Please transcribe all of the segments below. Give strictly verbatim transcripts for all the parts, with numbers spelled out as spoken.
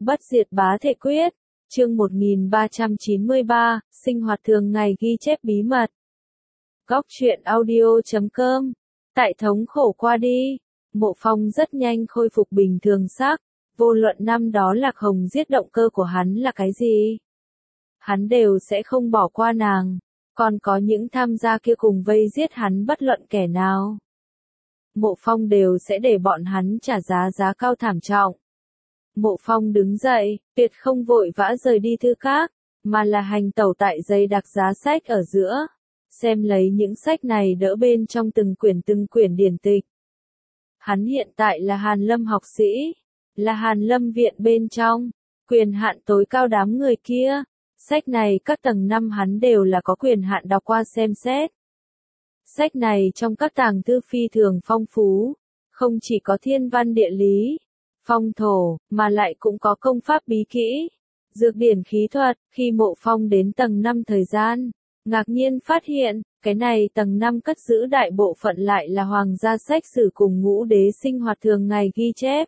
Bất diệt bá thể quyết, chương một nghìn ba trăm chín mươi ba, sinh hoạt thường ngày ghi chép bí mật. Góc truyện audio chấm com, tại thống khổ qua đi, Mộ Phong rất nhanh khôi phục bình thường sắc, vô luận năm đó Lạc Hồng giết động cơ của hắn là cái gì. Hắn đều sẽ không bỏ qua nàng, còn có những tham gia kia cùng vây giết hắn bất luận kẻ nào. Mộ Phong đều sẽ để bọn hắn trả giá giá cao thảm trọng. Mộ Phong đứng dậy, tuyệt không vội vã rời đi thư các, mà là hành tẩu tại dây đặc giá sách ở giữa, xem lấy những sách này đỡ bên trong từng quyển từng quyển điển tịch. Hắn hiện tại là Hàn Lâm học sĩ, là Hàn Lâm viện bên trong, quyền hạn tối cao đám người kia, sách này các tầng năm hắn đều là có quyền hạn đọc qua xem xét. Sách này trong các tàng thư phi thường phong phú, không chỉ có thiên văn địa lý, phong thổ, mà lại cũng có công pháp bí kỹ, dược điển khí thuật. Khi Mộ Phong đến tầng năm thời gian, ngạc nhiên phát hiện, cái này tầng năm cất giữ đại bộ phận lại là hoàng gia sách sử cùng ngũ đế sinh hoạt thường ngày ghi chép.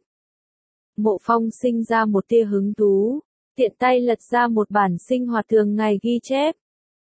Mộ Phong sinh ra một tia hứng thú, tiện tay lật ra một bản sinh hoạt thường ngày ghi chép.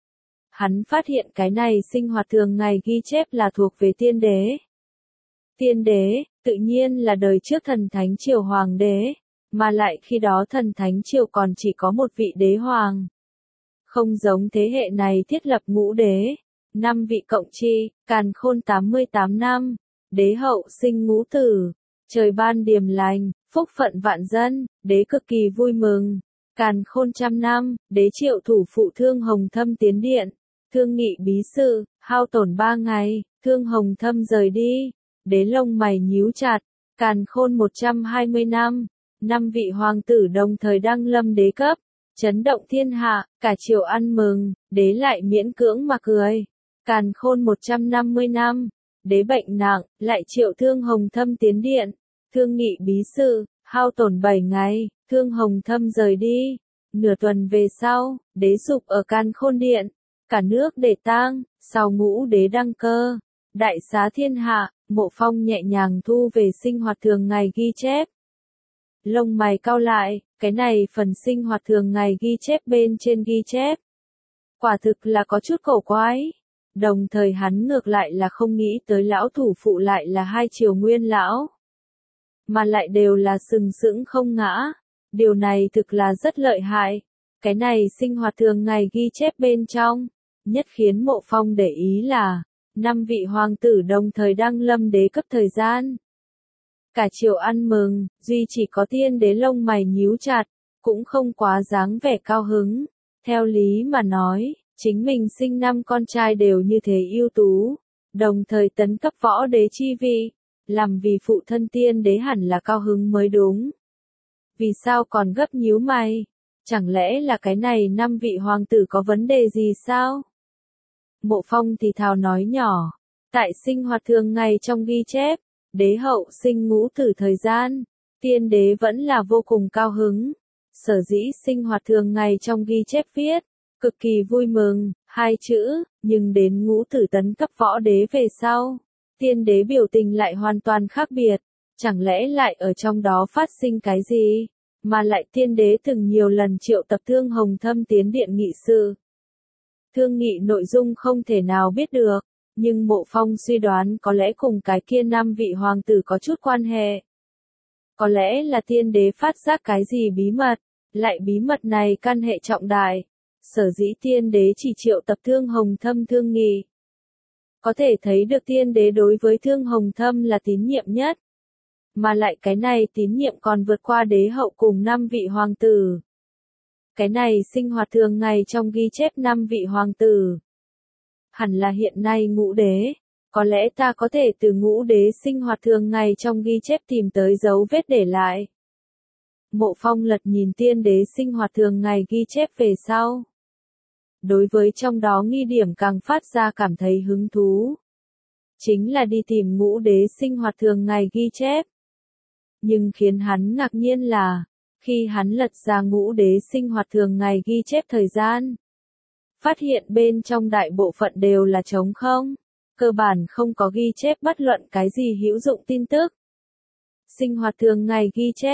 Hắn phát hiện cái này sinh hoạt thường ngày ghi chép là thuộc về tiên đế. Tiên đế, tự nhiên là đời trước thần thánh triều hoàng đế, mà lại khi đó thần thánh triều còn chỉ có một vị đế hoàng. Không giống thế hệ này thiết lập ngũ đế, năm vị cộng chi, càn khôn tám mươi tám năm, đế hậu sinh ngũ tử, trời ban điềm lành, phúc phận vạn dân, đế cực kỳ vui mừng, càn khôn trăm năm, đế triệu thủ phụ Thương Hồng Thâm tiến điện, thương nghị bí sự, hao tổn ba ngày, Thương Hồng Thâm rời đi, đế lông mày nhíu chặt, càn khôn một trăm hai mươi năm, năm vị hoàng tử đồng thời đăng lâm đế cấp, chấn động thiên hạ, cả triều ăn mừng, đế lại miễn cưỡng mà cười, càn khôn một trăm năm mươi năm, đế bệnh nặng, lại triệu Thương Hồng Thâm tiến điện, thương nghị bí sự, hao tổn bảy ngày, Thương Hồng Thâm rời đi, nửa tuần về sau, đế dục ở càn khôn điện, cả nước để tang, sau ngũ đế đăng cơ, đại xá thiên hạ. Mộ Phong nhẹ nhàng thu về sinh hoạt thường ngày ghi chép. Lông mày cau lại, cái này phần sinh hoạt thường ngày ghi chép bên trên ghi chép. Quả thực là có chút cổ quái. Đồng thời hắn ngược lại là không nghĩ tới lão thủ phụ lại là hai triều nguyên lão. Mà lại đều là sừng sững không ngã. Điều này thực là rất lợi hại. Cái này sinh hoạt thường ngày ghi chép bên trong. Nhất khiến Mộ Phong để ý là năm vị hoàng tử đồng thời đăng lâm đế cấp thời gian. Cả triều ăn mừng, duy chỉ có tiên đế lông mày nhíu chặt, cũng không quá dáng vẻ cao hứng. Theo lý mà nói, chính mình sinh năm con trai đều như thế ưu tú, đồng thời tấn cấp võ đế chi vị, làm vì phụ thân tiên đế hẳn là cao hứng mới đúng. Vì sao còn gấp nhíu mày? Chẳng lẽ là cái này năm vị hoàng tử có vấn đề gì sao? Mộ Phong thì thào nói nhỏ, tại sinh hoạt thường ngày trong ghi chép, đế hậu sinh ngũ tử thời gian, tiên đế vẫn là vô cùng cao hứng. Sở dĩ sinh hoạt thường ngày trong ghi chép viết, cực kỳ vui mừng, hai chữ, nhưng đến ngũ tử tấn cấp võ đế về sau, tiên đế biểu tình lại hoàn toàn khác biệt, chẳng lẽ lại ở trong đó phát sinh cái gì, mà lại tiên đế từng nhiều lần triệu tập Thương Hồng Thâm tiến điện nghị sự. Thương nghị nội dung không thể nào biết được, nhưng Mộ Phong suy đoán có lẽ cùng cái kia năm vị hoàng tử có chút quan hệ. Có lẽ là tiên đế phát giác cái gì bí mật, lại bí mật này căn hệ trọng đại, sở dĩ tiên đế chỉ triệu tập Thương Hồng Thâm thương nghị. Có thể thấy được tiên đế đối với Thương Hồng Thâm là tín nhiệm nhất, mà lại cái này tín nhiệm còn vượt qua đế hậu cùng năm vị hoàng tử. Cái này sinh hoạt thường ngày trong ghi chép năm vị hoàng tử. Hẳn là hiện nay ngũ đế, có lẽ ta có thể từ ngũ đế sinh hoạt thường ngày trong ghi chép tìm tới dấu vết để lại. Mộ Phong lật nhìn tiên đế sinh hoạt thường ngày ghi chép về sau. Đối với trong đó nghi điểm càng phát ra cảm thấy hứng thú. Chính là đi tìm ngũ đế sinh hoạt thường ngày ghi chép. Nhưng khiến hắn ngạc nhiên là, khi hắn lật ra ngũ đế sinh hoạt thường ngày ghi chép thời gian, phát hiện bên trong đại bộ phận đều là trống không, cơ bản không có ghi chép bất luận cái gì hữu dụng tin tức. Sinh hoạt thường ngày ghi chép,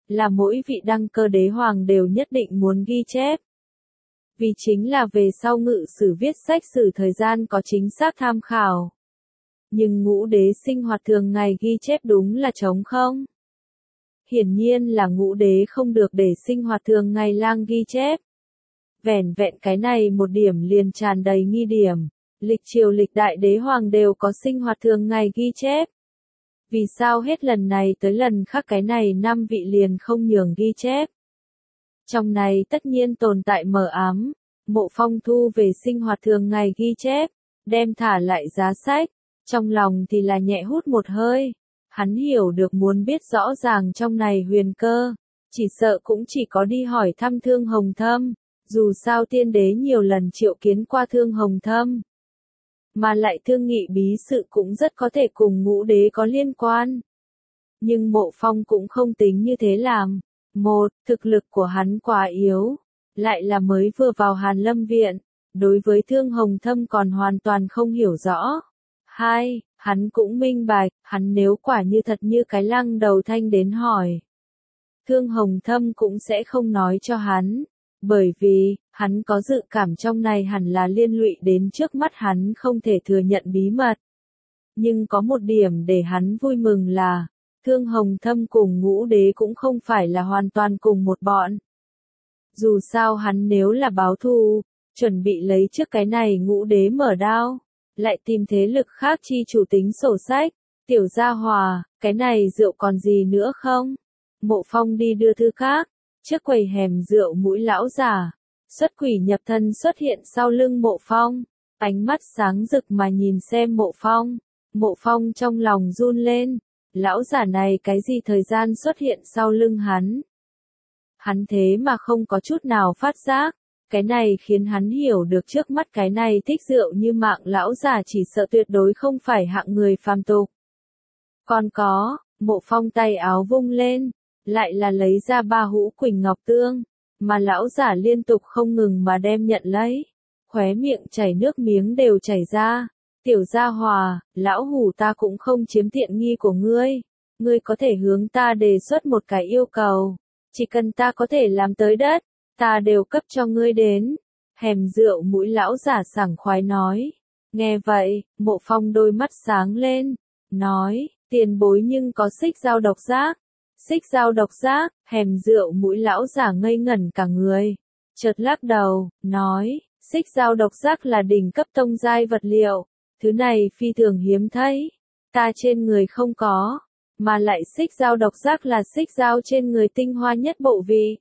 là mỗi vị đăng cơ đế hoàng đều nhất định muốn ghi chép. Vì chính là về sau ngự sử viết sách sử thời gian có chính xác tham khảo. Nhưng ngũ đế sinh hoạt thường ngày ghi chép đúng là trống không. Hiển nhiên là ngũ đế không được để sinh hoạt thường ngày lang ghi chép. Vẻn vẹn cái này một điểm liền tràn đầy nghi điểm. Lịch triều lịch đại đế hoàng đều có sinh hoạt thường ngày ghi chép. Vì sao hết lần này tới lần khác cái này năm vị liền không nhường ghi chép? Trong này tất nhiên tồn tại mờ ám. Mộ Phong thu về sinh hoạt thường ngày ghi chép, đem thả lại giá sách. Trong lòng thì là nhẹ hút một hơi. Hắn hiểu được muốn biết rõ ràng trong này huyền cơ. Chỉ sợ cũng chỉ có đi hỏi thăm Thương Hồng Thâm. Dù sao tiên đế nhiều lần triệu kiến qua Thương Hồng Thâm. Mà lại thương nghị bí sự cũng rất có thể cùng ngũ đế có liên quan. Nhưng Mộ Phong cũng không tính như thế làm. Một, thực lực của hắn quá yếu. Lại là mới vừa vào Hàn Lâm Viện. Đối với Thương Hồng Thâm còn hoàn toàn không hiểu rõ. Hai, hắn cũng minh bạch, hắn nếu quả như thật như cái lăng đầu thanh đến hỏi. Thương Hồng Thâm cũng sẽ không nói cho hắn. Bởi vì, hắn có dự cảm trong này hẳn là liên lụy đến trước mắt hắn không thể thừa nhận bí mật. Nhưng có một điểm để hắn vui mừng là, Thương Hồng Thâm cùng ngũ đế cũng không phải là hoàn toàn cùng một bọn. Dù sao hắn nếu là báo thù, chuẩn bị lấy trước cái này ngũ đế mở đao, lại tìm thế lực khác chi chủ tính sổ sách, tiểu gia hòa, cái này rượu còn gì nữa không? Mộ Phong đi đưa thư khác, trước quầy hẻm rượu mũi lão già, xuất quỷ nhập thân xuất hiện sau lưng Mộ Phong, ánh mắt sáng rực mà nhìn xem Mộ Phong, Mộ Phong trong lòng run lên, lão già này cái gì thời gian xuất hiện sau lưng hắn? Hắn thế mà không có chút nào phát giác, cái này khiến hắn hiểu được trước mắt cái này thích rượu như mạng lão già chỉ sợ tuyệt đối không phải hạng người phàm tục. Còn có, Mộ Phong tay áo vung lên, lại là lấy ra ba hũ quỳnh ngọc tương, mà lão giả liên tục không ngừng mà đem nhận lấy, khóe miệng chảy nước miếng đều chảy ra. Tiểu gia hòa, lão hủ ta cũng không chiếm tiện nghi của ngươi, ngươi có thể hướng ta đề xuất một cái yêu cầu, chỉ cần ta có thể làm tới đất, ta đều cấp cho ngươi đến. Hẻm rượu mũi lão giả sảng khoái nói. Nghe vậy, Mộ Phong đôi mắt sáng lên, nói, tiền bối nhưng có xích dao độc giác. Xích dao độc giác, hẻm rượu mũi lão giả ngây ngẩn cả người. Chợt lắc đầu, nói, xích dao độc giác là đỉnh cấp tông giai vật liệu. Thứ này phi thường hiếm thấy. Ta trên người không có. Mà lại xích dao độc giác là xích dao trên người tinh hoa nhất bộ vị.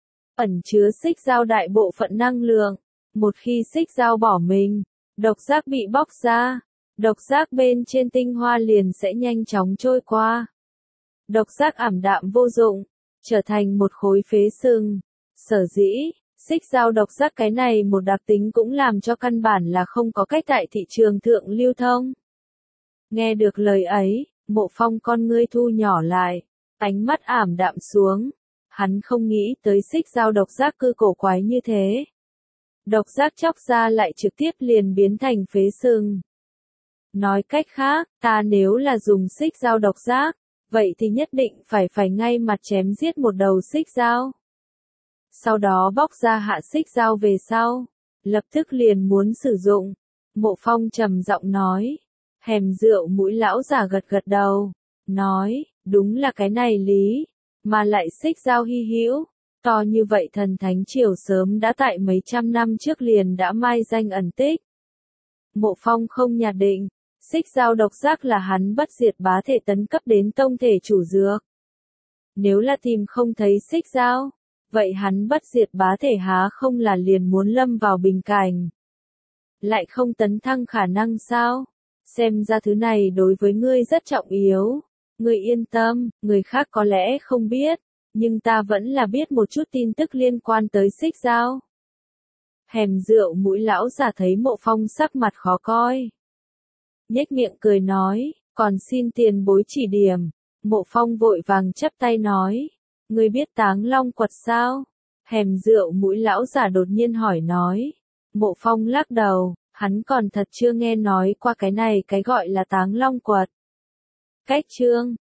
Ẩn chứa xích dao đại bộ phận năng lượng. Một khi xích dao bỏ mình, độc giác bị bóc ra, độc giác bên trên tinh hoa liền sẽ nhanh chóng trôi qua. Độc giác ảm đạm vô dụng, trở thành một khối phế sừng. Sở dĩ, xích dao độc giác cái này một đặc tính cũng làm cho căn bản là không có cách tại thị trường thượng lưu thông. Nghe được lời ấy, Mộ Phong con ngươi thu nhỏ lại, ánh mắt ảm đạm xuống. Hắn không nghĩ tới xích dao độc giác cư cổ quái như thế. Độc giác chóc ra lại trực tiếp liền biến thành phế sừng. Nói cách khác, ta nếu là dùng xích dao độc giác, vậy thì nhất định phải phải ngay mặt chém giết một đầu xích dao. Sau đó bóc ra hạ xích dao về sau, lập tức liền muốn sử dụng. Mộ Phong trầm giọng nói. Hẻm rượu mũi lão giả gật gật đầu, nói, đúng là cái này lý, mà lại xích dao hy hữu, to như vậy thần thánh triều sớm đã tại mấy trăm năm trước liền đã mai danh ẩn tích. Mộ Phong không nhạt định, xích dao độc giác là hắn bất diệt bá thể tấn cấp đến tông thể chủ dược. Nếu là tìm không thấy xích dao, vậy hắn bất diệt bá thể há không là liền muốn lâm vào bình cảnh. Lại không tấn thăng khả năng sao? Xem ra thứ này đối với ngươi rất trọng yếu. Ngươi yên tâm, người khác có lẽ không biết, nhưng ta vẫn là biết một chút tin tức liên quan tới xích dao. Hẻm rượu mũi lão giả thấy Mộ Phong sắc mặt khó coi. Nhếch miệng cười nói, còn xin tiền bối chỉ điểm. Mộ Phong vội vàng chắp tay nói, ngươi biết Táng Long quật sao? Hẻm rượu mũi lão giả đột nhiên hỏi nói. Mộ Phong lắc đầu, hắn còn thật chưa nghe nói qua cái này cái gọi là Táng Long quật. Cách chương